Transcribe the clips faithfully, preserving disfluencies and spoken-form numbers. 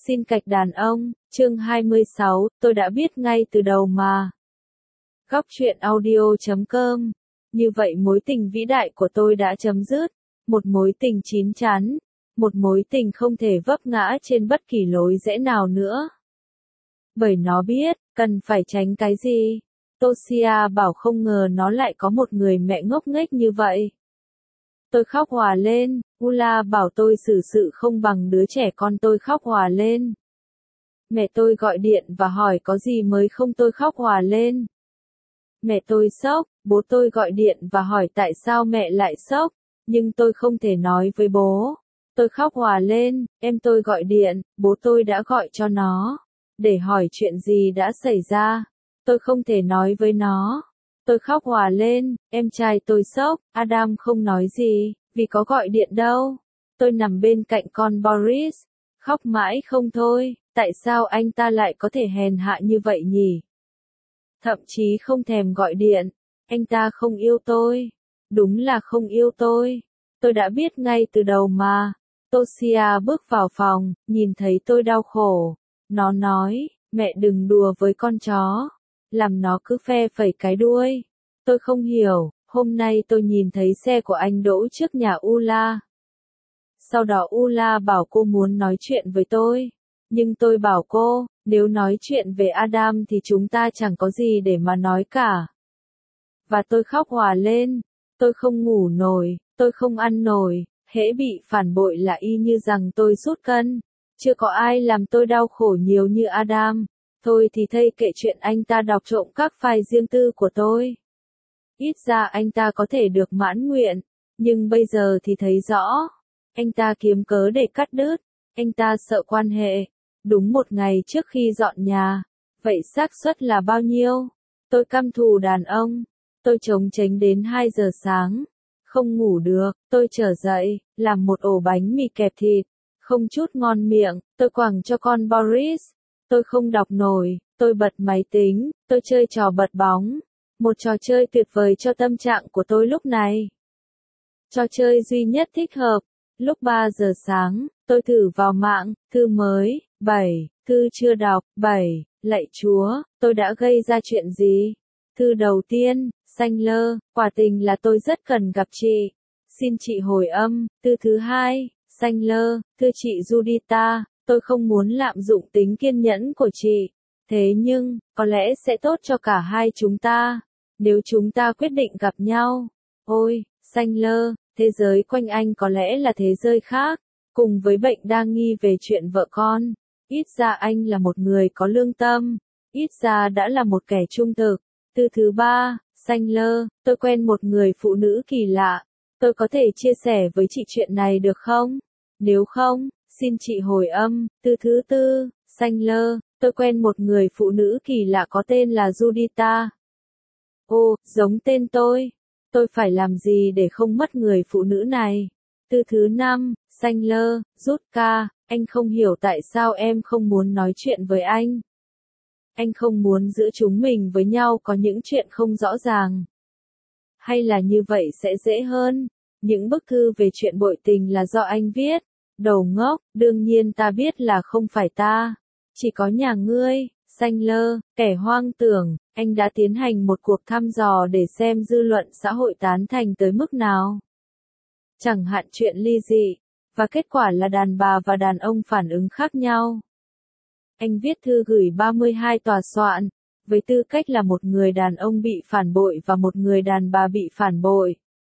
Xin cạch đàn ông, chương hai mươi sáu, tôi đã biết ngay từ đầu mà. Góc truyện audio chấm com. Như vậy mối tình vĩ đại của tôi đã chấm dứt. Một mối tình chín chắn. Một mối tình không thể vấp ngã trên bất kỳ lối rẽ nào nữa. Bởi nó biết, cần phải tránh cái gì. Toshia bảo không ngờ nó lại có một người mẹ ngốc nghếch như vậy. Tôi khóc òa lên, Ula bảo tôi xử sự không bằng đứa trẻ con, tôi khóc òa lên. Mẹ tôi gọi điện và hỏi có gì mới không, tôi khóc òa lên. Mẹ tôi sốc, bố tôi gọi điện và hỏi tại sao mẹ lại sốc, nhưng tôi không thể nói với bố. Tôi khóc òa lên, em tôi gọi điện, bố tôi đã gọi cho nó, để hỏi chuyện gì đã xảy ra. Tôi không thể nói với nó. Tôi khóc òa lên, em trai tôi sốc, Adam không nói gì, vì có gọi điện đâu. Tôi nằm bên cạnh con Boris, khóc mãi không thôi, tại sao anh ta lại có thể hèn hạ như vậy nhỉ? Thậm chí không thèm gọi điện, anh ta không yêu tôi, đúng là không yêu tôi. Tôi đã biết ngay từ đầu mà. Toshia bước vào phòng, nhìn thấy tôi đau khổ. Nó nói, mẹ đừng đùa với con chó. Làm nó cứ phe phẩy cái đuôi. Tôi không hiểu, hôm nay tôi nhìn thấy xe của anh đỗ trước nhà Ula. Sau đó Ula bảo cô muốn nói chuyện với tôi. Nhưng tôi bảo cô, nếu nói chuyện về Adam thì chúng ta chẳng có gì để mà nói cả. Và tôi khóc òa lên. Tôi không ngủ nổi, tôi không ăn nổi, hễ bị phản bội là y như rằng tôi sút cân. Chưa có ai làm tôi đau khổ nhiều như Adam. Thôi thì thây kệ chuyện anh ta đọc trộm các file riêng tư của tôi. Ít ra anh ta có thể được mãn nguyện, nhưng bây giờ thì thấy rõ. Anh ta kiếm cớ để cắt đứt, anh ta sợ quan hệ. Đúng một ngày trước khi dọn nhà, vậy xác suất là bao nhiêu? Tôi căm thù đàn ông, tôi chống chánh đến hai giờ sáng, không ngủ được, tôi trở dậy, làm một ổ bánh mì kẹp thịt, không chút ngon miệng, tôi quẳng cho con Boris. Tôi không đọc nổi, tôi bật máy tính, tôi chơi trò bật bóng. Một trò chơi tuyệt vời cho tâm trạng của tôi lúc này. Trò chơi duy nhất thích hợp. Lúc ba giờ sáng, tôi thử vào mạng, thư mới, bảy, thư chưa đọc, bảy, lạy Chúa, tôi đã gây ra chuyện gì? Thư đầu tiên, xanh lơ, quả tình là tôi rất cần gặp chị. Xin chị hồi âm. Thư thứ hai, xanh lơ, thưa chị Judita, tôi không muốn lạm dụng tính kiên nhẫn của chị. Thế nhưng, có lẽ sẽ tốt cho cả hai chúng ta, nếu chúng ta quyết định gặp nhau. Ôi, xanh lơ, thế giới quanh anh có lẽ là thế giới khác, cùng với bệnh đa nghi về chuyện vợ con. Ít ra anh là một người có lương tâm, ít ra đã là một kẻ trung thực. Từ thứ ba, xanh lơ, tôi quen một người phụ nữ kỳ lạ. Tôi có thể chia sẻ với chị chuyện này được không? Nếu không, xin chị hồi âm. Từ thứ tư, xanh lơ, tôi quen một người phụ nữ kỳ lạ có tên là Judita. Ồ, giống tên tôi. Tôi phải làm gì để không mất người phụ nữ này? Từ thứ năm, xanh lơ, rút ca, anh không hiểu tại sao em không muốn nói chuyện với anh. Anh không muốn giữa chúng mình với nhau có những chuyện không rõ ràng. Hay là như vậy sẽ dễ hơn? Những bức thư về chuyện bội tình là do anh viết. Đầu ngốc, đương nhiên ta biết là không phải ta. Chỉ có nhà ngươi, xanh lơ, kẻ hoang tưởng, anh đã tiến hành một cuộc thăm dò để xem dư luận xã hội tán thành tới mức nào. Chẳng hạn chuyện ly dị, và kết quả là đàn bà và đàn ông phản ứng khác nhau. Anh viết thư gửi ba mươi hai tòa soạn, với tư cách là một người đàn ông bị phản bội và một người đàn bà bị phản bội.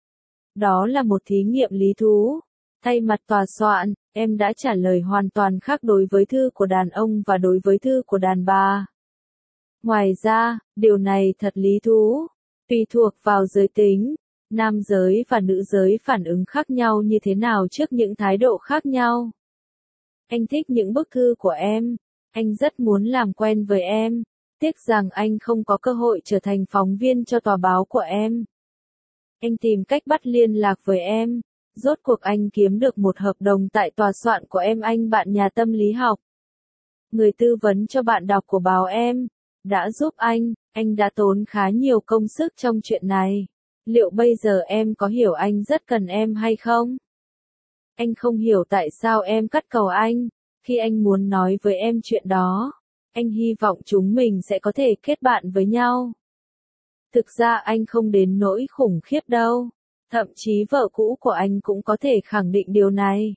Đó là một thí nghiệm lý thú. Thay mặt tòa soạn, em đã trả lời hoàn toàn khác đối với thư của đàn ông và đối với thư của đàn bà. Ngoài ra, điều này thật lý thú. Tùy thuộc vào giới tính, nam giới và nữ giới phản ứng khác nhau như thế nào trước những thái độ khác nhau. Anh thích những bức thư của em. Anh rất muốn làm quen với em. Tiếc rằng anh không có cơ hội trở thành phóng viên cho tòa báo của em. Anh tìm cách bắt liên lạc với em. Rốt cuộc anh kiếm được một hợp đồng tại tòa soạn của em, anh bạn nhà tâm lý học. Người tư vấn cho bạn đọc của báo em đã giúp anh, anh đã tốn khá nhiều công sức trong chuyện này. Liệu bây giờ em có hiểu anh rất cần em hay không? Anh không hiểu tại sao em cắt cầu anh. Khi anh muốn nói với em chuyện đó, anh hy vọng chúng mình sẽ có thể kết bạn với nhau. Thực ra anh không đến nỗi khủng khiếp đâu. Thậm chí vợ cũ của anh cũng có thể khẳng định điều này.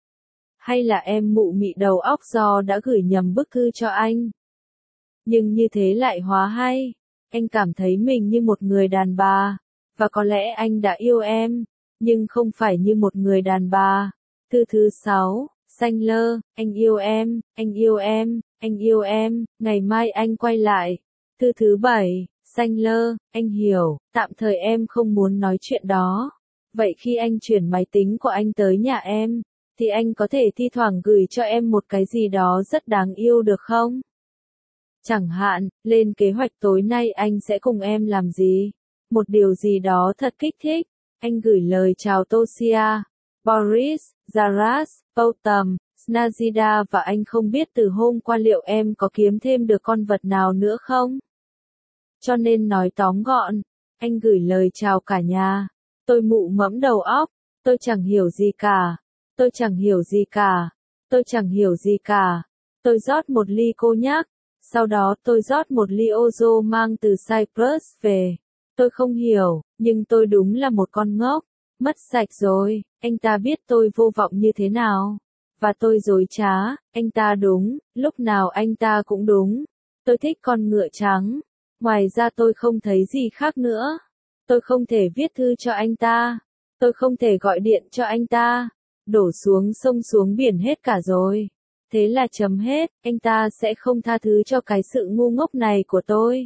Hay là em mụ mị đầu óc do đã gửi nhầm bức thư cho anh? Nhưng như thế lại hóa hay. Anh cảm thấy mình như một người đàn bà. Và có lẽ anh đã yêu em. Nhưng không phải như một người đàn bà. Thư thứ sáu, Sanger, anh yêu em, anh yêu em, anh yêu em, ngày mai anh quay lại. Thư thứ bảy, Sanger, anh hiểu, tạm thời em không muốn nói chuyện đó. Vậy khi anh chuyển máy tính của anh tới nhà em, thì anh có thể thi thoảng gửi cho em một cái gì đó rất đáng yêu được không? Chẳng hạn, lên kế hoạch tối nay anh sẽ cùng em làm gì? Một điều gì đó thật kích thích. Anh gửi lời chào Tosia, Boris, Zaras, Poutam, Snazida và anh không biết từ hôm qua liệu em có kiếm thêm được con vật nào nữa không? Cho nên nói tóm gọn, anh gửi lời chào cả nhà. Tôi mụ mẫm đầu óc, tôi chẳng hiểu gì cả. Tôi chẳng hiểu gì cả. Tôi chẳng hiểu gì cả. Tôi rót một ly cô nhắc. Sau đó tôi rót một ly Ozo mang từ Cyprus về. Tôi không hiểu, nhưng tôi đúng là một con ngốc. Mất sạch rồi, anh ta biết tôi vô vọng như thế nào. Và tôi dối trá, anh ta đúng, lúc nào anh ta cũng đúng. Tôi thích con ngựa trắng. Ngoài ra tôi không thấy gì khác nữa. Tôi không thể viết thư cho anh ta. Tôi không thể gọi điện cho anh ta. Đổ xuống sông xuống biển hết cả rồi. Thế là chấm hết, anh ta sẽ không tha thứ cho cái sự ngu ngốc này của tôi.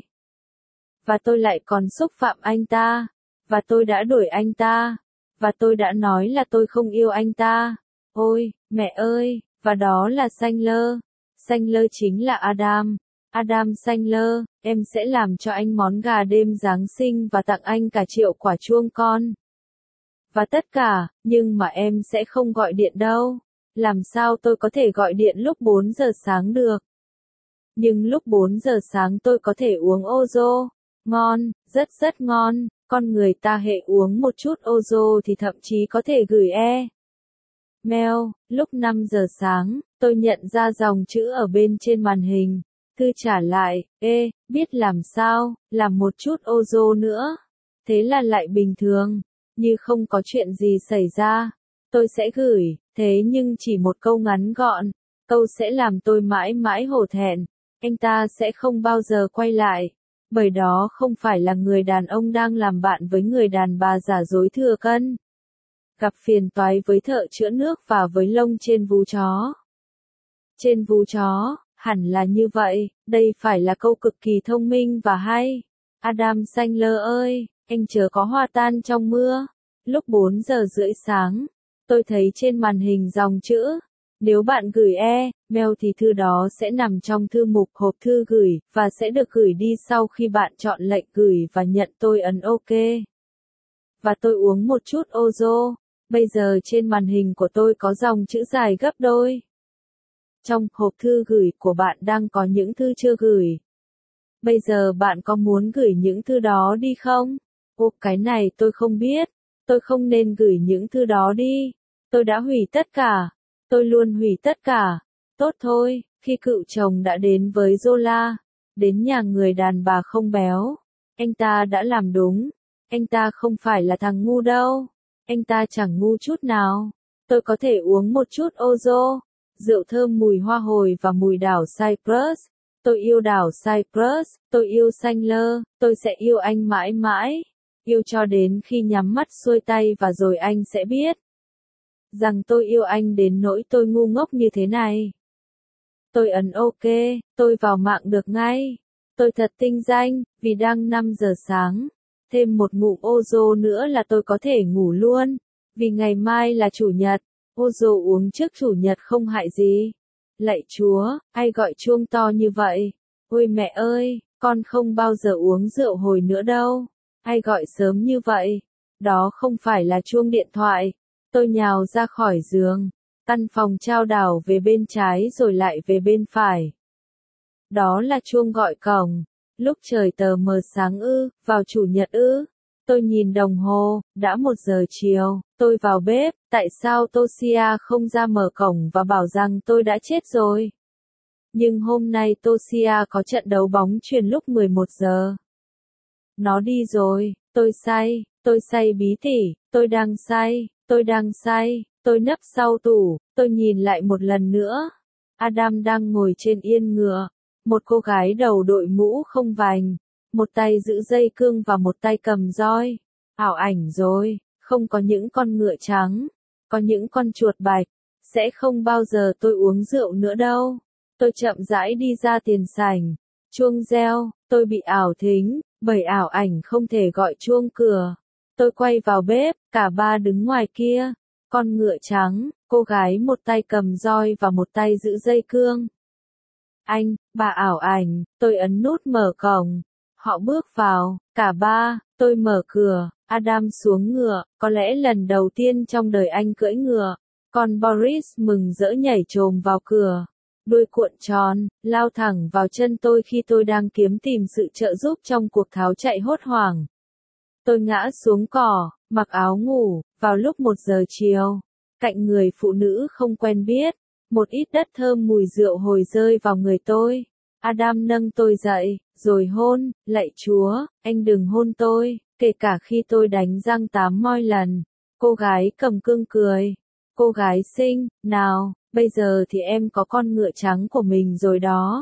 Và tôi lại còn xúc phạm anh ta. Và tôi đã đuổi anh ta. Và tôi đã nói là tôi không yêu anh ta. Ôi, mẹ ơi, và đó là Sanger. Sanger chính là Adam. Adam Sanger, em sẽ làm cho anh món gà đêm Giáng sinh và tặng anh cả triệu quả chuông con. Và tất cả, nhưng mà em sẽ không gọi điện đâu. Làm sao tôi có thể gọi điện lúc bốn giờ sáng được? Nhưng lúc bốn giờ sáng tôi có thể uống Ozo. Ngon, rất rất ngon. Con người ta hệ uống một chút Ozo thì thậm chí có thể gửi e. Mail, lúc năm giờ sáng, tôi nhận ra dòng chữ ở bên trên màn hình. Thư trả lại, ê, biết làm sao, làm một chút Ozo nữa. Thế là lại bình thường, như không có chuyện gì xảy ra. Tôi sẽ gửi, thế nhưng chỉ một câu ngắn gọn. Câu sẽ làm tôi mãi mãi hổ thẹn. Anh ta sẽ không bao giờ quay lại. Bởi đó không phải là người đàn ông đang làm bạn với người đàn bà giả dối thừa cân. Gặp phiền toái với thợ chữa nước và với lông trên vú chó. Trên vú chó, hẳn là như vậy, đây phải là câu cực kỳ thông minh và hay. Adam Sanger ơi, anh chớ có hoa tan trong mưa. Lúc bốn giờ rưỡi sáng, tôi thấy trên màn hình dòng chữ. Nếu bạn gửi e-mail thì thư đó sẽ nằm trong thư mục hộp thư gửi, và sẽ được gửi đi sau khi bạn chọn lệnh gửi và nhận. Tôi ấn OK. Và tôi uống một chút Ozo. Bây giờ trên màn hình của tôi có dòng chữ dài gấp đôi. Trong hộp thư gửi của bạn đang có những thư chưa gửi. Bây giờ bạn có muốn gửi những thư đó đi không? Ô, cái này tôi không biết. Tôi không nên gửi những thư đó đi. Tôi đã hủy tất cả. Tôi luôn hủy tất cả. Tốt thôi, khi cựu chồng đã đến với Zola, đến nhà người đàn bà không béo, anh ta đã làm đúng. Anh ta không phải là thằng ngu đâu. Anh ta chẳng ngu chút nào. Tôi có thể uống một chút Ozo, rượu thơm mùi hoa hồi và mùi đảo Cyprus. Tôi yêu đảo Cyprus, tôi yêu Sanger, tôi sẽ yêu anh mãi mãi. Yêu cho đến khi nhắm mắt xuôi tay và rồi anh sẽ biết rằng tôi yêu anh đến nỗi tôi ngu ngốc như thế này. Tôi ấn OK, tôi vào mạng được ngay. Tôi thật tinh danh, vì đang năm giờ sáng. Thêm một ngụm Ozo nữa là tôi có thể ngủ luôn. Vì ngày mai là chủ nhật. Ozo uống trước chủ nhật không hại gì. Lạy Chúa, ai gọi chuông to như vậy? Ôi mẹ ơi, con không bao giờ uống rượu hồi nữa đâu. Ai gọi sớm như vậy? Đó không phải là chuông điện thoại. Tôi nhào ra khỏi giường. Căn phòng chao đảo về bên trái rồi lại về bên phải. Đó là chuông gọi cổng. Lúc trời tờ mờ sáng ư, vào chủ nhật ư. Tôi nhìn đồng hồ, đã một giờ chiều, tôi vào bếp, tại sao Toshia không ra mở cổng và bảo rằng tôi đã chết rồi? Nhưng hôm nay Toshia có trận đấu bóng chuyền lúc mười một giờ. Nó đi rồi, tôi say, tôi say bí tỉ, tôi đang say, tôi đang say, tôi nấp sau tủ, tôi nhìn lại một lần nữa. Adam đang ngồi trên yên ngựa, một cô gái đầu đội mũ không vành, một tay giữ dây cương và một tay cầm roi. Ảo ảnh rồi, không có những con ngựa trắng, có những con chuột bạch, sẽ không bao giờ tôi uống rượu nữa đâu. Tôi chậm rãi đi ra tiền sảnh, chuông reo, tôi bị ảo thính, bởi ảo ảnh không thể gọi chuông cửa. Tôi quay vào bếp, cả ba đứng ngoài kia, con ngựa trắng, cô gái một tay cầm roi và một tay giữ dây cương. Anh, bà ảo ảnh, tôi ấn nút mở cổng. Họ bước vào, cả ba, tôi mở cửa, Adam xuống ngựa, có lẽ lần đầu tiên trong đời anh cưỡi ngựa. Còn Boris mừng rỡ nhảy chồm vào cửa, đuôi cuộn tròn, lao thẳng vào chân tôi khi tôi đang kiếm tìm sự trợ giúp trong cuộc tháo chạy hốt hoảng. Tôi ngã xuống cỏ, mặc áo ngủ, vào lúc một giờ chiều, cạnh người phụ nữ không quen biết, một ít đất thơm mùi rượu hồi rơi vào người tôi. Adam nâng tôi dậy, rồi hôn, lạy Chúa, anh đừng hôn tôi, kể cả khi tôi đánh răng tám moi lần. Cô gái cầm cương cười. Cô gái xinh, nào, bây giờ thì em có con ngựa trắng của mình rồi đó.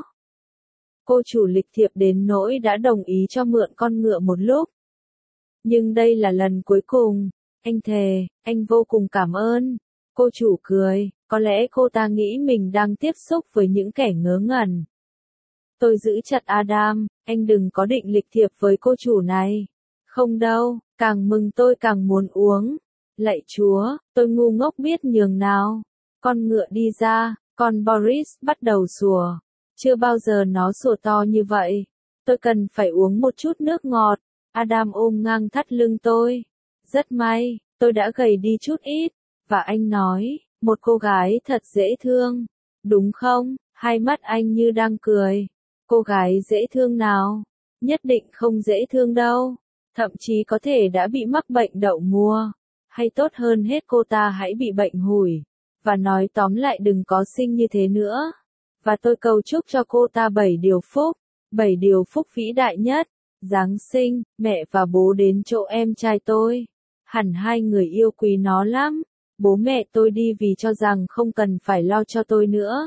Cô chủ lịch thiệp đến nỗi đã đồng ý cho mượn con ngựa một lúc. Nhưng đây là lần cuối cùng, anh thề, anh vô cùng cảm ơn. Cô chủ cười, có lẽ cô ta nghĩ mình đang tiếp xúc với những kẻ ngớ ngẩn. Tôi giữ chặt Adam, anh đừng có định lịch thiệp với cô chủ này. Không đâu, càng mừng tôi càng muốn uống. Lạy Chúa, tôi ngu ngốc biết nhường nào. Con ngựa đi ra, con Boris bắt đầu sủa. Chưa bao giờ nó sủa to như vậy. Tôi cần phải uống một chút nước ngọt. Adam ôm ngang thắt lưng tôi. Rất may, tôi đã gầy đi chút ít. Và anh nói, một cô gái thật dễ thương. Đúng không? Hai mắt anh như đang cười. Cô gái dễ thương nào? Nhất định không dễ thương đâu. Thậm chí có thể đã bị mắc bệnh đậu mùa. Hay tốt hơn hết cô ta hãy bị bệnh hủi. Và nói tóm lại đừng có sinh như thế nữa. Và tôi cầu chúc cho cô ta bảy điều phúc. Bảy điều phúc vĩ đại nhất. Giáng sinh, mẹ và bố đến chỗ em trai tôi. Hẳn hai người yêu quý nó lắm. Bố mẹ tôi đi vì cho rằng không cần phải lo cho tôi nữa.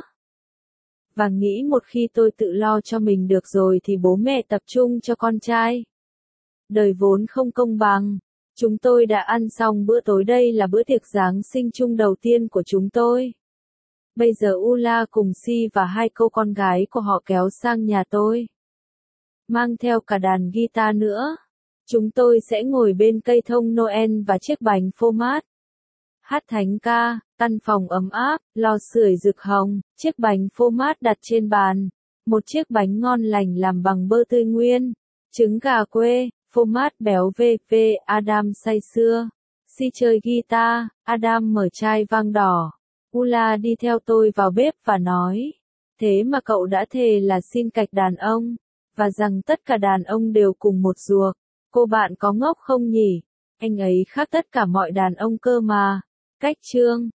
Và nghĩ một khi tôi tự lo cho mình được rồi thì bố mẹ tập trung cho con trai. Đời vốn không công bằng. Chúng tôi đã ăn xong bữa tối, đây là bữa tiệc Giáng sinh chung đầu tiên của chúng tôi. Bây giờ Ula cùng Si và hai cô con gái của họ kéo sang nhà tôi. Mang theo cả đàn guitar nữa. Chúng tôi sẽ ngồi bên cây thông Noel và chiếc bánh phô mát. Hát thánh ca, căn phòng ấm áp, lò sưởi rực hồng, chiếc bánh phô mát đặt trên bàn. Một chiếc bánh ngon lành làm bằng bơ tươi nguyên, trứng gà quê, phô mát béo vê vê. Adam say sưa. Si chơi guitar, Adam mở chai vang đỏ. Ula đi theo tôi vào bếp và nói, thế mà cậu đã thề là xin cạch đàn ông, và rằng tất cả đàn ông đều cùng một ruột. Cô bạn có ngốc không nhỉ? Anh ấy khác tất cả mọi đàn ông cơ mà. Cách chương